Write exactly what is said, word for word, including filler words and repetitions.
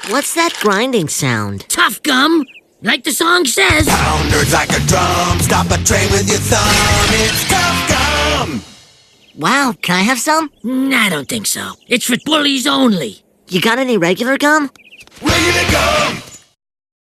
What's that grinding sound? Tough gum, like the song says. Pounders like a drum, stop a train with your thumb. It's tough gum. Wow, can I have some? Nah, I don't think so. It's for bullies only. You got any regular gum? Regular gum.